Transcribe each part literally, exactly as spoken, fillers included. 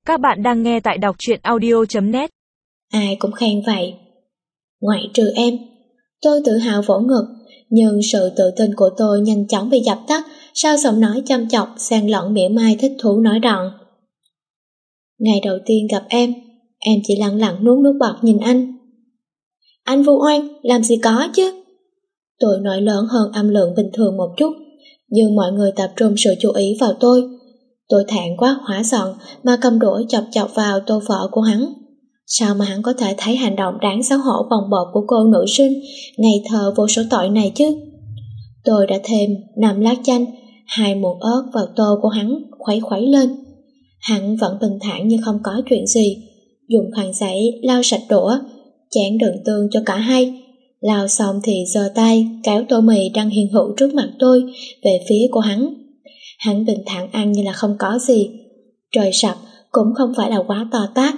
Các bạn đang nghe tại đọc truyện audio chấm net. Ai cũng khen vậy. Ngoại trừ em. Tôi tự hào vỗ ngực, nhưng sự tự tin của tôi nhanh chóng bị dập tắt sau giọng nói chăm chọc xen lẫn mỉa mai thích thú nói đòn. Ngày đầu tiên gặp em, em chỉ lặng lặng nuốt nước bọt nhìn anh. Anh vu oan, làm gì có chứ. Tôi nói lớn hơn âm lượng bình thường một chút, nhưng mọi người tập trung sự chú ý vào tôi. Tôi thẹn quá hóa giận mà cầm đũa chọc chọc vào tô phở của hắn. Sao mà hắn có thể thấy hành động đáng xấu hổ bồng bột của cô nữ sinh ngây thơ vô số tội này chứ? Tôi đã thêm năm lát chanh, hai muỗng ớt vào tô của hắn, khuấy khuấy lên. Hắn vẫn bình thản như không có chuyện gì, dùng khăn giấy lau sạch đũa, chén đựng tương cho cả hai. Lau xong thì giơ tay kéo tô mì đang hiện hữu trước mặt tôi về phía của hắn. Hắn bình thản ăn như là không có gì. Trời sập cũng không phải là quá to tát.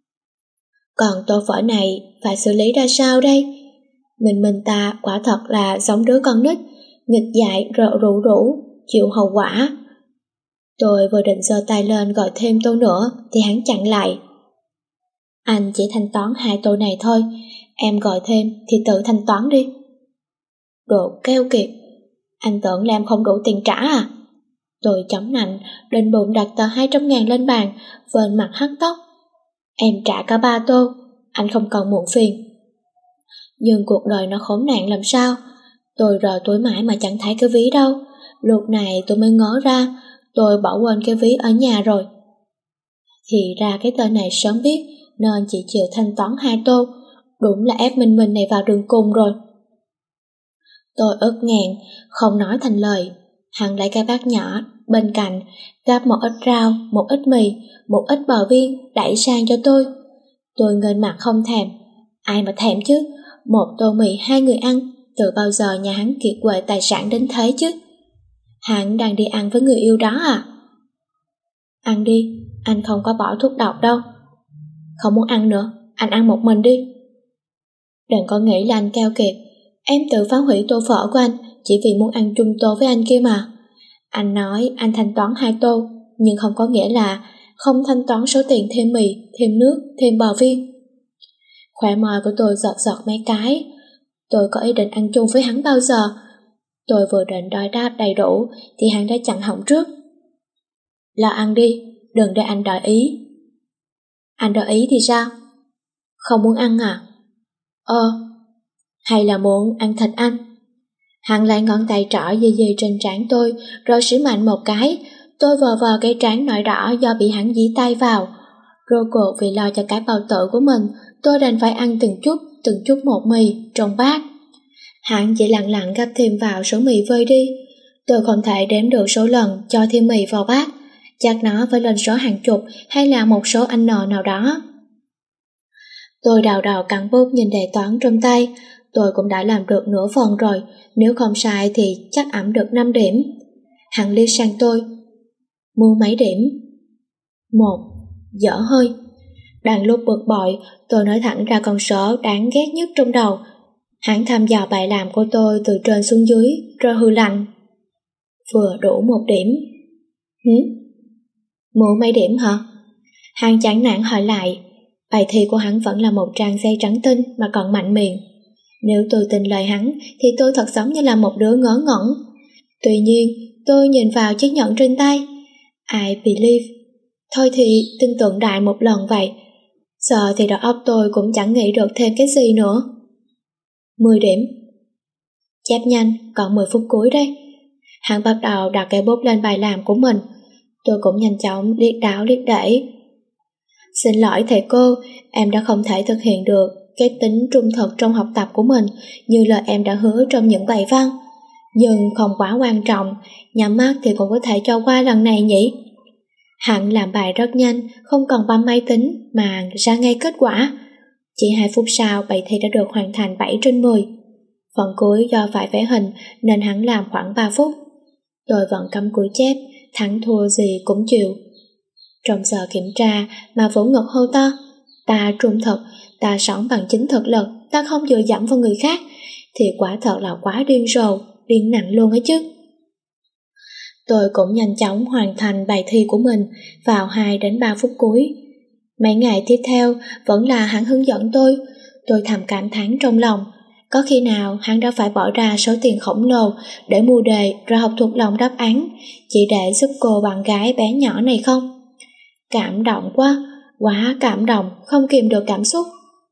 Còn tô phở này phải xử lý ra sao đây? Mình mình ta quả thật là giống đứa con nít, nghịch dại rợ rủ rủ, chịu hậu quả. Tôi vừa định giơ tay lên gọi thêm tô nữa thì hắn chặn lại. Anh chỉ thanh toán hai tô này thôi, em gọi thêm thì tự thanh toán đi. Đồ keo kiệt, anh tưởng là em không đủ tiền trả à? Tôi chống nạnh, định bụng đặt tờ hai trăm ngàn lên bàn, vên mặt hất tóc. Em trả cả ba tô, anh không cần muộn phiền. Nhưng cuộc đời nó khốn nạn làm sao? Tôi rờ túi mãi mà chẳng thấy cái ví đâu. Lúc này tôi mới ngớ ra, tôi bỏ quên cái ví ở nhà rồi. Thì ra cái tên này sớm biết nên chỉ chịu thanh toán hai tô. Đúng là ép mình mình này vào đường cùng rồi. Tôi ức nghẹn, không nói thành lời. Hắn lấy cái bát nhỏ bên cạnh, gắp một ít rau, một ít mì, một ít bò viên đẩy sang cho tôi. Tôi ngên mặt không thèm. Ai mà thèm chứ, một tô mì hai người ăn, từ bao giờ nhà hắn kiệt quệ tài sản đến thế chứ? Hắn đang đi ăn với người yêu đó à? Ăn đi, anh không có bỏ thuốc độc đâu. Không muốn ăn nữa, anh ăn một mình đi. Đừng có nghĩ là anh keo kiệt. Em tự phá hủy tô phở của anh chỉ vì muốn ăn chung tô với anh kia mà. Anh nói anh thanh toán hai tô, nhưng không có nghĩa là không thanh toán số tiền thêm mì, thêm nước, thêm bò viên. Khóe môi của tôi giật giật mấy cái. Tôi có ý định ăn chung với hắn bao giờ? Tôi vừa định đòi đáp đầy đủ thì hắn đã chặn họng trước. Lo ăn đi, đừng để anh đòi ý. Anh đòi ý thì sao? Không muốn ăn à? Ờ, hay là muốn ăn thịt anh? Hắn lại ngón tay trỏ dì dì trên trán tôi, rồi xỉu mạnh một cái. Tôi vờ vờ cái trán nổi đỏ do bị hắn dí tay vào. Rốt cuộc vì lo cho cái bao tử của mình, tôi đành phải ăn từng chút, từng chút một mì trong bát. Hắn chỉ lặng lặng gắp thêm vào số mì vơi đi. Tôi không thể đếm được số lần cho thêm mì vào bát. Chắc nó phải lên số hàng chục hay là một số anh nọ nào đó. Tôi đào đầu cắn bút nhìn đề toán trong tay. Tôi cũng đã làm được nửa phần rồi, nếu không sai thì chắc ẵm được năm điểm. Hắn liếc sang tôi. Mua mấy điểm? Một. Dở hơi. Đang lúc bực bội, tôi nói thẳng ra con số đáng ghét nhất trong đầu. Hắn thăm dò bài làm của tôi từ trên xuống dưới, rồi hừ lạnh. Vừa đủ một điểm. Hử? Mua mấy điểm hả? Hắn chán nản hỏi lại. Bài thi của hắn vẫn là một trang giấy trắng tinh mà còn mạnh miệng. Nếu tôi tin lời hắn thì tôi thật giống như là một đứa ngớ ngẩn. Tuy nhiên, tôi nhìn vào chiếc nhẫn trên tay. I believe. Thôi thì tin tưởng đại một lần vậy. Giờ thì đầu óc tôi cũng chẳng nghĩ được thêm cái gì nữa. mười điểm. Chép nhanh, còn mười phút cuối đây. Hắn bắt đầu đặt cái bút lên bài làm của mình. Tôi cũng nhanh chóng liếc đảo liếc đẩy. Xin lỗi thầy cô, em đã không thể thực hiện được cái tính trung thực trong học tập của mình như lời em đã hứa trong những bài văn. Nhưng không quá quan trọng, nhắm mắt thì cũng có thể cho qua lần này nhỉ. Hắn làm bài rất nhanh, không cần bấm máy tính mà ra ngay kết quả. Chỉ hai phút sau bài thi đã được hoàn thành bảy trên mười. Phần cuối do phải vẽ hình nên hắn làm khoảng ba phút. Tôi vẫn cắm cúi chép, thắng thua gì cũng chịu. Trong giờ kiểm tra mà vỗ ngực hô to. Ta trung thực, ta sống bằng chính thực lực, ta không dựa dẫm vào người khác, thì quả thật là quá điên rồ, điên nặng luôn ấy chứ. Tôi cũng nhanh chóng hoàn thành bài thi của mình vào hai đến ba phút cuối. Mấy ngày tiếp theo vẫn là hắn hướng dẫn tôi. Tôi thầm cảm thán trong lòng, có khi nào hắn đã phải bỏ ra số tiền khổng lồ để mua đề rồi học thuộc lòng đáp án chỉ để giúp cô bạn gái bé nhỏ này không? Cảm động quá, quá cảm động, không kìm được cảm xúc.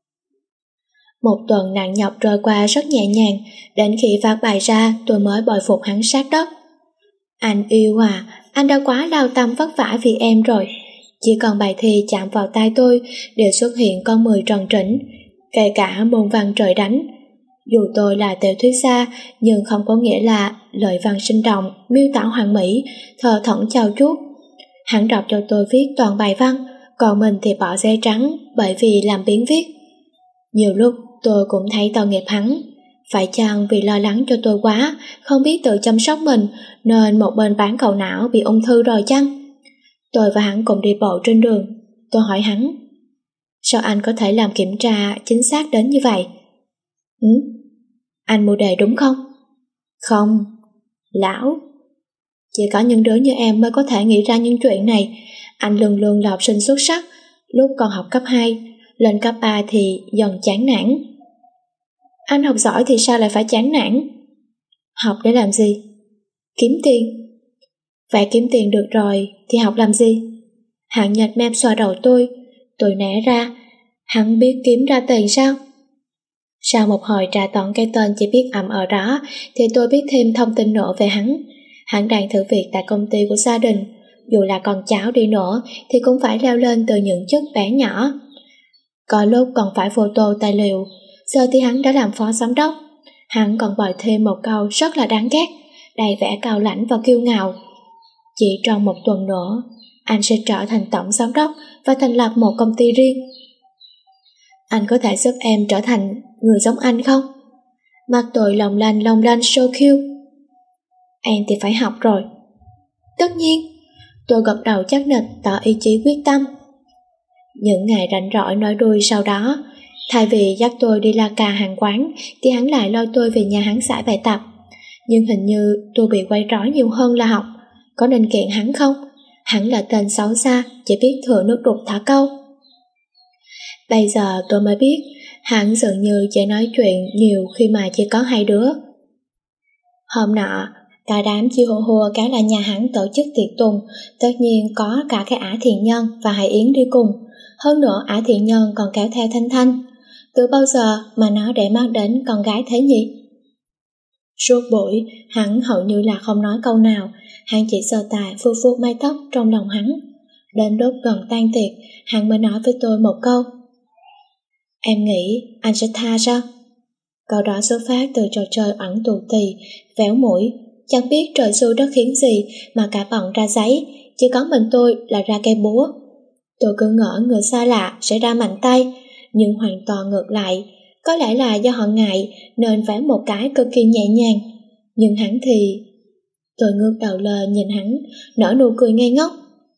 Một tuần nặng nhọc trôi qua rất nhẹ nhàng, đến khi phát bài ra tôi mới bội phục hắn sát đất. Anh yêu à, anh đã quá lao tâm vất vả vì em rồi. Chỉ cần bài thi chạm vào tay tôi đều xuất hiện con mười tròn trĩnh, kể cả môn văn trời đánh. Dù tôi là tiểu thuyết gia, nhưng không có nghĩa là lời văn sinh động, miêu tả hoàn mỹ, thờ thẫn chau chuốt. Hắn đọc cho tôi viết toàn bài văn, còn mình thì bỏ giấy trắng bởi vì làm biếng viết. Nhiều lúc tôi cũng thấy tội nghiệp hắn. Phải chăng vì lo lắng cho tôi quá, không biết tự chăm sóc mình, nên một bên bán cầu não bị ung thư rồi chăng? Tôi và hắn cùng đi bộ trên đường. Tôi hỏi hắn, sao anh có thể làm kiểm tra chính xác đến như vậy? Ừ? Anh mua đề đúng không? Không. Lão, chỉ có những đứa như em mới có thể nghĩ ra những chuyện này. Anh luôn luôn là học sinh xuất sắc, lúc còn học cấp hai, lên cấp ba thì dần chán nản. Anh học giỏi thì sao lại phải chán nản? Học để làm gì? Kiếm tiền. Vậy kiếm tiền được rồi thì học làm gì? Hắn nhặt mép xoa đầu tôi. Tôi né ra. Hắn biết kiếm ra tiền sao? Sau một hồi trà tọn cái tên chỉ biết ậm ở đó thì tôi biết thêm thông tin nữa về hắn. Hắn đang thử việc tại công ty của gia đình. Dù là con cháu đi nữa thì cũng phải leo lên từ những chức bé nhỏ. Có lúc còn phải photo tài liệu. Giờ thì hắn đã làm phó giám đốc. Hắn còn bồi thêm một câu rất là đáng ghét, đầy vẻ cao lãnh và kiêu ngạo. Chỉ trong một tuần nữa, anh sẽ trở thành tổng giám đốc và thành lập một công ty riêng. Anh có thể giúp em trở thành người giống anh không? Mặt tôi long lanh long lanh so cute. Em thì phải học rồi. Tất nhiên. Tôi gật đầu chắc nịch tỏ ý chí quyết tâm. Những ngày rảnh rỗi nói đuôi sau đó, thay vì dắt tôi đi la cà hàng quán thì hắn lại lôi tôi về nhà hắn giải bài tập. Nhưng hình như tôi bị quay rối nhiều hơn là học. Có nên kiện hắn không? Hắn là tên xấu xa, chỉ biết thừa nước đục thả câu. Bây giờ tôi mới biết hắn dường như chỉ nói chuyện nhiều khi mà chỉ có hai đứa. Hôm nọ, cả đám chi hô hô cái là nhà hắn tổ chức tiệc tùng, tất nhiên có cả cái Ả Thiện Nhân và Hải Yến đi cùng. Hơn nữa Ả Thiện Nhân còn kéo theo Thanh Thanh. Từ bao giờ mà nó để mắt đến con gái thế nhỉ? Suốt buổi, hắn hầu như là không nói câu nào, hắn chỉ giơ tay vuốt vuốt mái tóc trong lòng hắn. Đến lúc gần tan tiệc, hắn mới nói với tôi một câu. Em nghĩ anh sẽ tha sao? Câu đó xuất phát từ trò chơi ẩn tù tì, véo mũi. Chẳng biết trời xui đất khiến gì mà cả bọn ra giấy, chỉ có mình tôi là ra cây búa. Tôi cứ ngỡ người xa lạ sẽ ra mạnh tay, nhưng hoàn toàn ngược lại. Có lẽ là do họ ngại nên véo một cái cực kỳ nhẹ nhàng. Nhưng hắn thì... Tôi ngước đầu lên nhìn hắn, nở nụ cười ngây ngốc.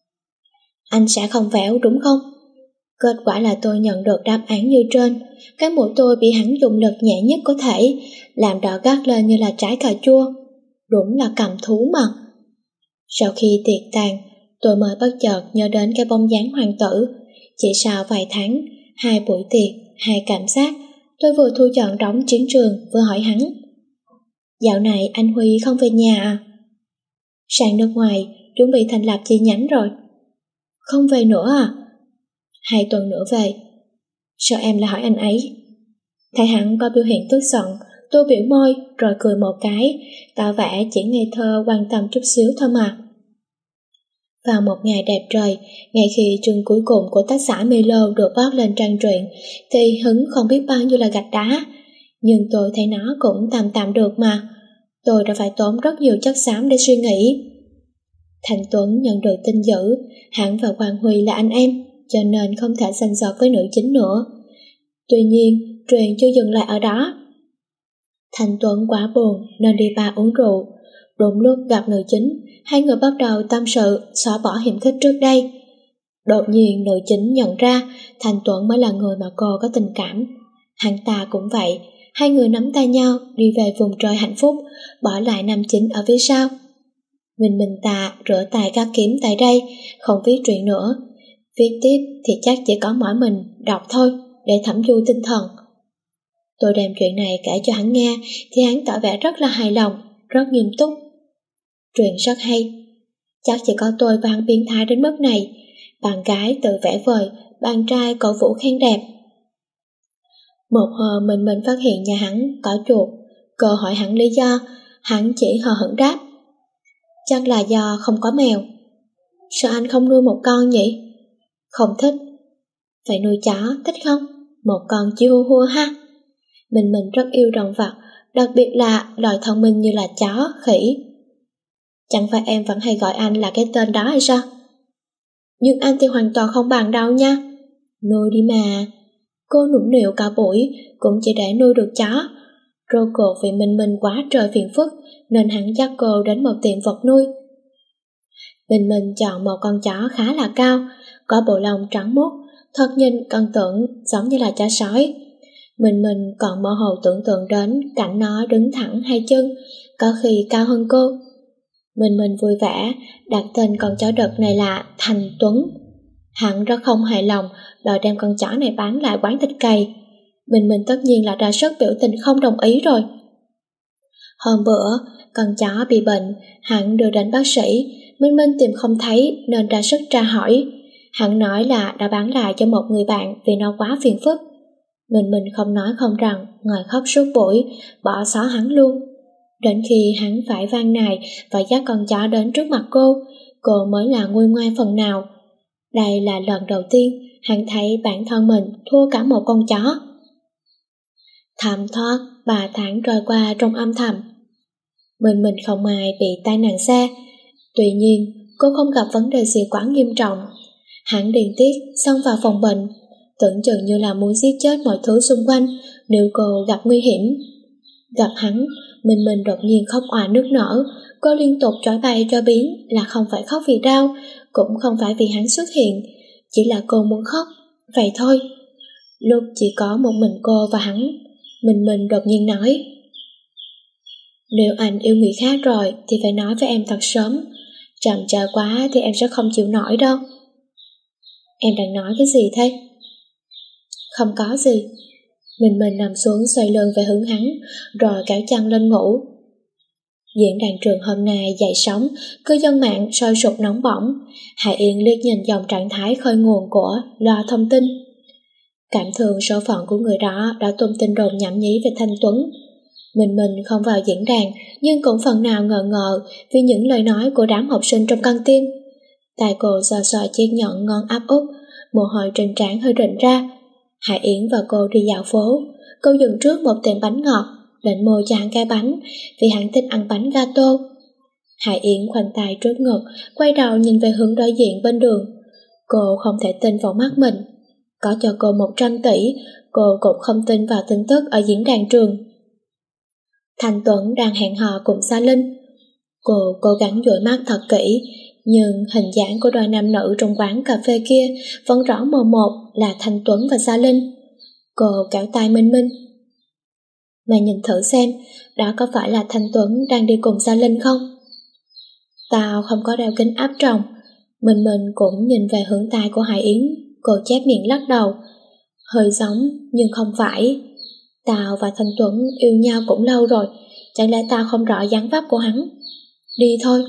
Anh sẽ không véo đúng không? Kết quả là tôi nhận được đáp án như trên. Cái mũi tôi bị hắn dùng lực nhẹ nhất có thể, làm đỏ gắt lên như là trái cà chua. Đúng là cầm thú mà. Sau khi tiệc tàn, tôi mới bất chợt nhớ đến cái bóng dáng hoàng tử. Chỉ sau vài tháng, hai buổi tiệc, hai cảm giác, tôi vừa thu dọn đóng chiến trường vừa hỏi hắn. Dạo này anh Huy không về nhà à? Sang nước ngoài, chuẩn bị thành lập chi nhánh rồi. Không về nữa à? Hai tuần nữa về. Sao em lại hỏi anh ấy? Thấy hắn có biểu hiện tức giận, tôi biểu môi rồi cười một cái, tỏ vẻ chỉ ngây thơ quan tâm chút xíu thôi mà. Vào một ngày đẹp trời, ngay khi chương cuối cùng của tác giả Milo được post lên trang truyện, thì hứng không biết bao nhiêu là gạch đá. Nhưng tôi thấy nó cũng tạm tạm được mà. Tôi đã phải tốn rất nhiều chất xám để suy nghĩ. Thành Tuấn nhận được tin dữ, hắn và Quang Huy là anh em, cho nên không thể giành giật với nữ chính nữa. Tuy nhiên, truyện chưa dừng lại ở đó. Thành Tuấn quá buồn nên đi bar uống rượu. Đúng lúc gặp nữ chính, hai người bắt đầu tâm sự xóa bỏ hiểm khích trước đây. Đột nhiên nữ chính nhận ra Thành Tuấn mới là người mà cô có tình cảm. Hắn ta cũng vậy, hai người nắm tay nhau đi về vùng trời hạnh phúc, bỏ lại nam chính ở phía sau. Mình mình tạ rửa tay các kiếm tại đây, không viết truyện nữa. Viết tiếp thì chắc chỉ có mỗi mình đọc thôi, để thẩm du tinh thần. Tôi đem chuyện này kể cho hắn nghe thì hắn tỏ vẻ rất là hài lòng, rất nghiêm túc. Truyện rất hay, chắc chỉ có tôi và hắn biến thái đến mức này. Bạn gái tự vẽ vời, bạn trai cổ vũ khen đẹp. Một hồi mình mình phát hiện nhà hắn có chuột, cô hỏi hắn lý do, hắn chỉ hờ hững đáp: chắc là do không có mèo. Sao anh không nuôi một con nhỉ? Không thích. Phải nuôi chó, thích không? Một con chihuahua ha. Mình mình rất yêu động vật, đặc biệt là loài thông minh như là chó, khỉ. Chẳng phải em vẫn hay gọi anh là cái tên đó hay sao? Nhưng anh thì hoàn toàn không bằng đâu nha. Nuôi đi mà. Cô nũng nịu cả buổi cũng chỉ để nuôi được chó. Rốt cuộc vì mình mình quá trời phiền phức nên hắn dắt cô đến một tiệm vật nuôi. Mình mình chọn một con chó khá là cao, có bộ lông trắng muốt, thật nhìn cần tưởng giống như là chó sói. Mình mình còn mơ hồ tưởng tượng đến cảnh nó đứng thẳng hai chân, có khi cao hơn cô. Mình mình vui vẻ đặt tên con chó đực này là Thành Tuấn. Hắn rất không hài lòng đòi đem con chó này bán lại quán thịt cầy. Mình mình tất nhiên là ra sức biểu tình không đồng ý rồi. Hôm bữa con chó bị bệnh, hắn đưa đến bác sĩ. Minh Minh tìm không thấy nên ra sức tra hỏi. Hắn nói là đã bán lại cho một người bạn vì nó quá phiền phức. Mình mình không nói không rằng, ngồi khóc suốt buổi, bỏ xó hắn luôn. Đến khi hắn phải van nài và dắt con chó đến trước mặt cô, cô mới là nguôi ngoai phần nào. Đây là lần đầu tiên hắn thấy bản thân mình thua cả một con chó. Thảm thoát ba tháng trôi qua trong âm thầm. Mình mình không ai bị tai nạn xe. Tuy nhiên cô không gặp vấn đề gì quá nghiêm trọng. Hắn điên tiết xông vào phòng bệnh, tưởng chừng như là muốn giết chết mọi thứ xung quanh nếu cô gặp nguy hiểm. Gặp hắn, mình mình đột nhiên khóc òa nức nở. Cô liên tục chối bay cho biến là không phải khóc vì đau, cũng không phải vì hắn xuất hiện, chỉ là cô muốn khóc, vậy thôi. Lúc chỉ có một mình cô và hắn, mình mình đột nhiên nói: nếu anh yêu người khác rồi thì phải nói với em thật sớm, chậm chờ quá thì em sẽ không chịu nổi đâu. Em đang nói cái gì thế? Không có gì. Mình mình nằm xuống xoay lưng về hướng hắn, rồi kéo chăn lên ngủ. Diễn đàn trường hôm nay dậy sóng, cư dân mạng sôi sục nóng bỏng. Hải Yến liếc nhìn dòng trạng thái khơi nguồn của loa thông tin. Cảm thương số phận của người đó đã tung tin đồn nhảm nhí về Thanh Tuấn. Mình mình không vào diễn đàn, nhưng cũng phần nào ngờ ngờ vì những lời nói của đám học sinh trong căng tin. Tai cô sờ sờ chiếc nhẫn ngon áp út, mồ hôi trên trán hơi rịn ra. Hải Yến và cô đi dạo phố. Cô dừng trước một tiệm bánh ngọt, định mua cho hắn cái bánh vì hắn thích ăn bánh gato. Hải Yến khoanh tay trước ngực, quay đầu nhìn về hướng đối diện bên đường. Cô không thể tin vào mắt mình. Có cho cô một trăm tỷ, cô cũng không tin vào tin tức ở diễn đàn trường. Thanh Tuấn đang hẹn hò cùng Sa Linh. Cô cố gắng dụi mắt thật kỹ, nhưng hình dáng của đôi nam nữ trong quán cà phê kia vẫn rõ mồn một là Thanh Tuấn và Sa Linh. Cô kéo tay Minh Minh: mày nhìn thử xem, đó có phải là Thanh Tuấn đang đi cùng Sa Linh không? Tao không có đeo kính áp tròng. Minh Minh cũng nhìn về hướng tai của Hải Yến. Cô chép miệng lắc đầu: hơi giống nhưng không phải. Tao và Thanh Tuấn yêu nhau cũng lâu rồi, chẳng lẽ tao không rõ dáng vóc của hắn? Đi thôi.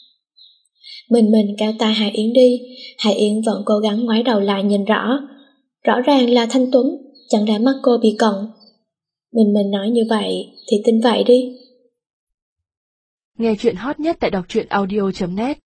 Mình mình kéo tay Hải Yến đi. Hải Yến vẫn cố gắng ngoái đầu lại nhìn rõ. Rõ ràng là Thanh Tuấn, chẳng lẽ mắt cô bị cận? Mình mình nói như vậy thì tin vậy đi. Nghe chuyện hot nhất tại đọc truyện audio chấm net.